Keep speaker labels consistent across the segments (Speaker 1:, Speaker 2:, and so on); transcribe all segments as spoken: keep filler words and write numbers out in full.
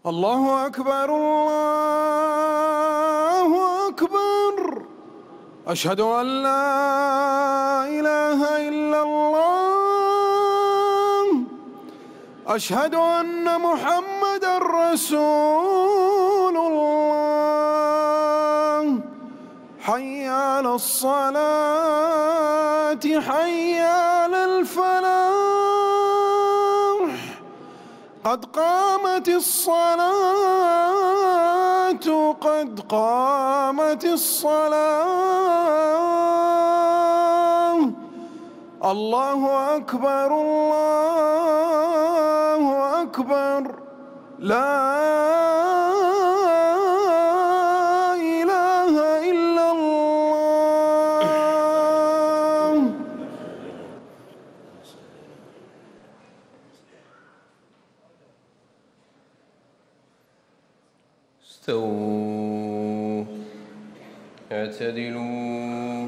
Speaker 1: الله أكبر الله أكبر. أشهد أن لا إله إلا الله. أشهد أن محمدًا رسول الله. حي على الصلاة حي على الفلاح. قد قامت الصلاة قد قامت الصلاة. الله أكبر الله أكبر. لا إله إلا الله.
Speaker 2: استووا اعتدلوا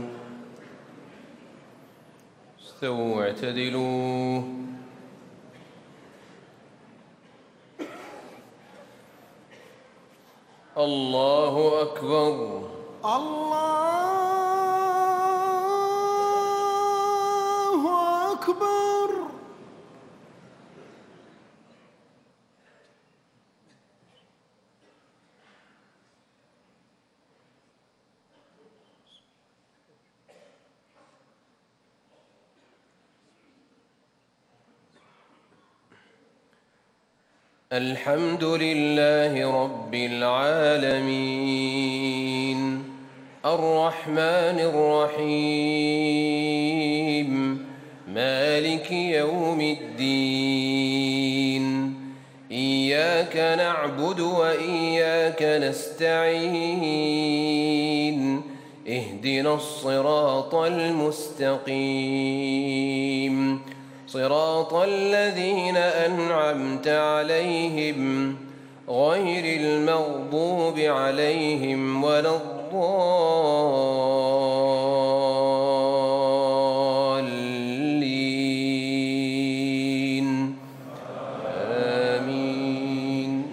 Speaker 2: استووا اعتدلوا. الله أكبر
Speaker 1: الله أكبر.
Speaker 2: الحمد لله رب العالمين الرحمن الرحيم مالك يوم الدين. إياك نعبد وإياك نستعين. اهدنا الصراط المستقيم صراط الذين أنعمت عليهم غير المغضوب عليهم ولا الضالين. آمين.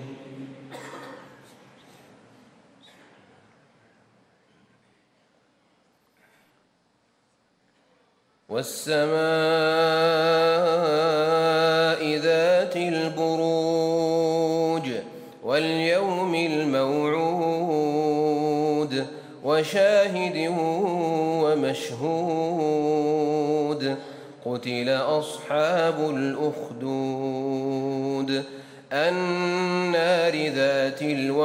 Speaker 2: والسماء ذات البروج واليوم الموعود وشاهد ومشهود. قتل أصحاب الأخدود النار ذات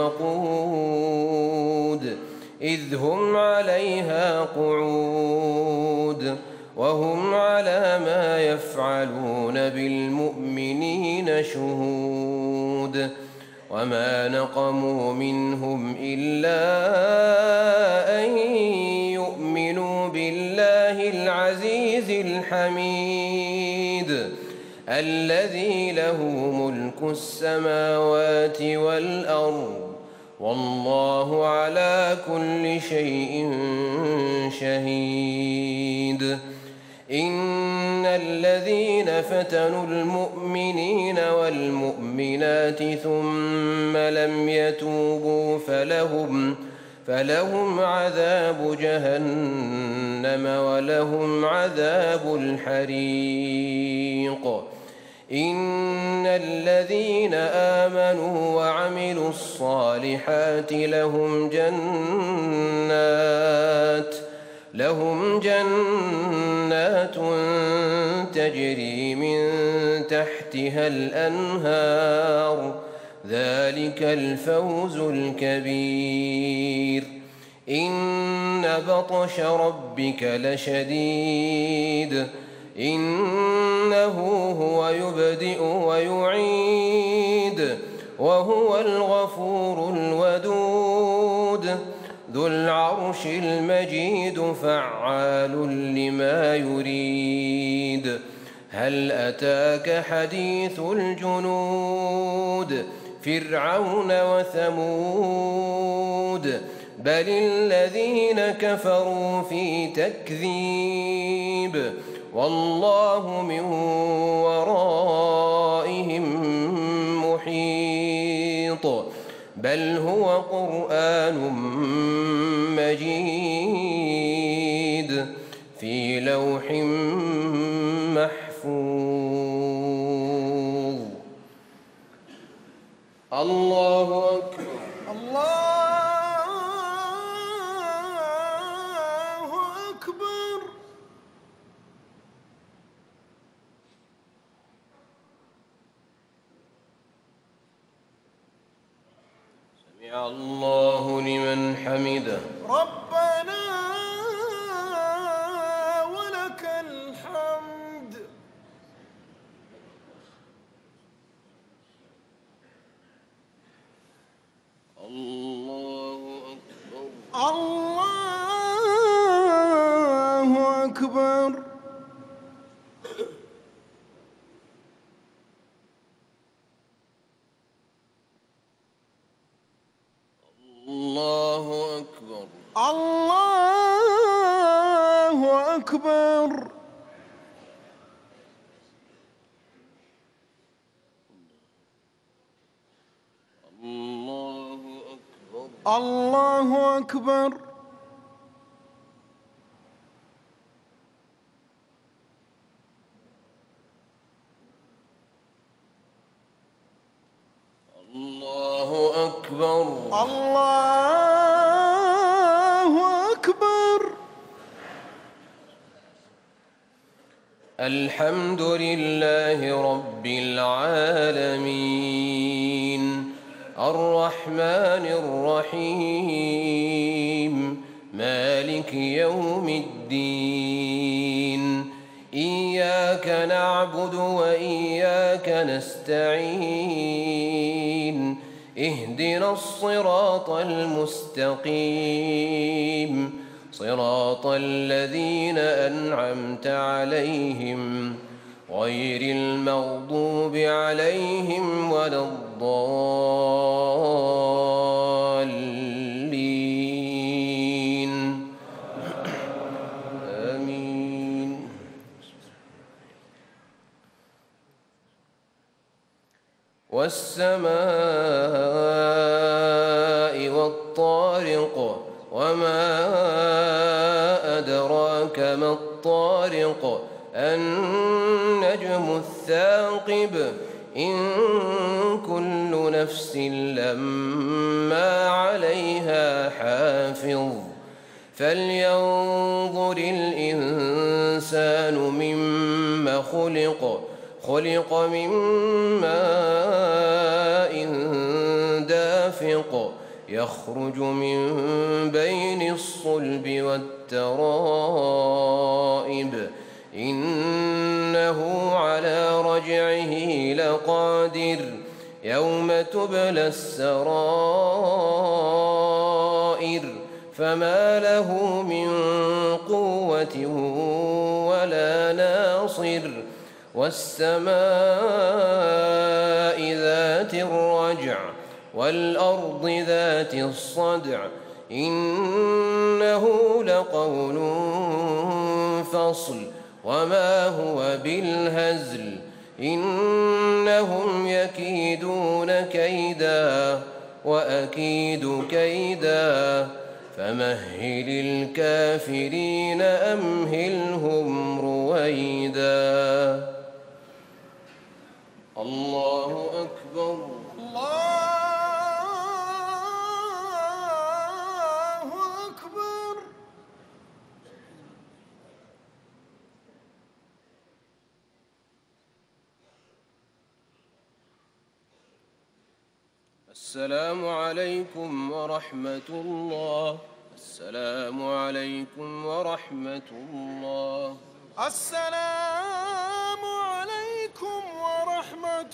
Speaker 2: الوقود إذ هم عليها قعود وهم على ما يفعلون بالمؤمنين شهود. وما نقموا منهم إلا أن يؤمنوا بالله العزيز الحميد الذي له ملك السماوات والأرض والله على كل شيء شهيد. إن الذين فتنوا المؤمنين والمؤمنات ثم لم يتوبوا فلهم فلهم عذاب جهنم ولهم عذاب الحريق. إن الذين آمنوا وعملوا الصالحات لهم جنات لهم جنات تجري من تحتها الأنهار ذلك الفوز الكبير. إن بطش ربك لشديد إنه هو يبدئ ويعيد وهو الغفور الودود ذو العرش المجيد فعال لما يريد. هل أتاك حديث الجنود فرعون وثمود بل الذين كفروا في تكذيب والله من ورائهم محيط. بل هو قرآن مجيد في لوح محفوظ. الله أكبر.
Speaker 1: الله أكبر.
Speaker 2: سمع الله لمن حمده.
Speaker 1: ربنا ولك الحمد.
Speaker 2: الله أكبر.
Speaker 1: الله أكبر.
Speaker 2: الله أكبر.
Speaker 1: الله أكبر.
Speaker 2: الله أكبر.
Speaker 1: الله أكبر.
Speaker 2: الله أكبر.
Speaker 1: الله أكبر.
Speaker 2: الحمد لله رب العالمين الرحمن الرحيم مالك يوم الدين إياك نعبد وإياك نستعين اهدنا الصراط المستقيم صراط الذين أنعمت عليهم غير المغضوب عليهم ولا الضالين آمين. والسماء والطارق وما أدراك ما الطارق النجم الثاقب إن كل نفس لما عليها حافظ فلينظر الإنسان مما خلق خلق من ماء دافق يخرج من بين الصلب والترائب إنه على رجعه لقادر يوم تبلى السرائر فما له من قوة ولا ناصر والسماء ذات الرجع والأرض ذات الصدع إنه لقول فصل وما هو بالهزل إنهم يكيدون كيدا وأكيد كيدا فمهل الكافرين أمهلهم رويدا. الله أكبر.
Speaker 1: الله أكبر.
Speaker 2: السلام عليكم ورحمة الله. السلام عليكم ورحمة الله.
Speaker 1: السلام عليكم ورحمة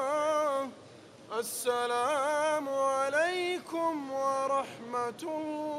Speaker 1: الله. السلام عليكم ورحمة الله.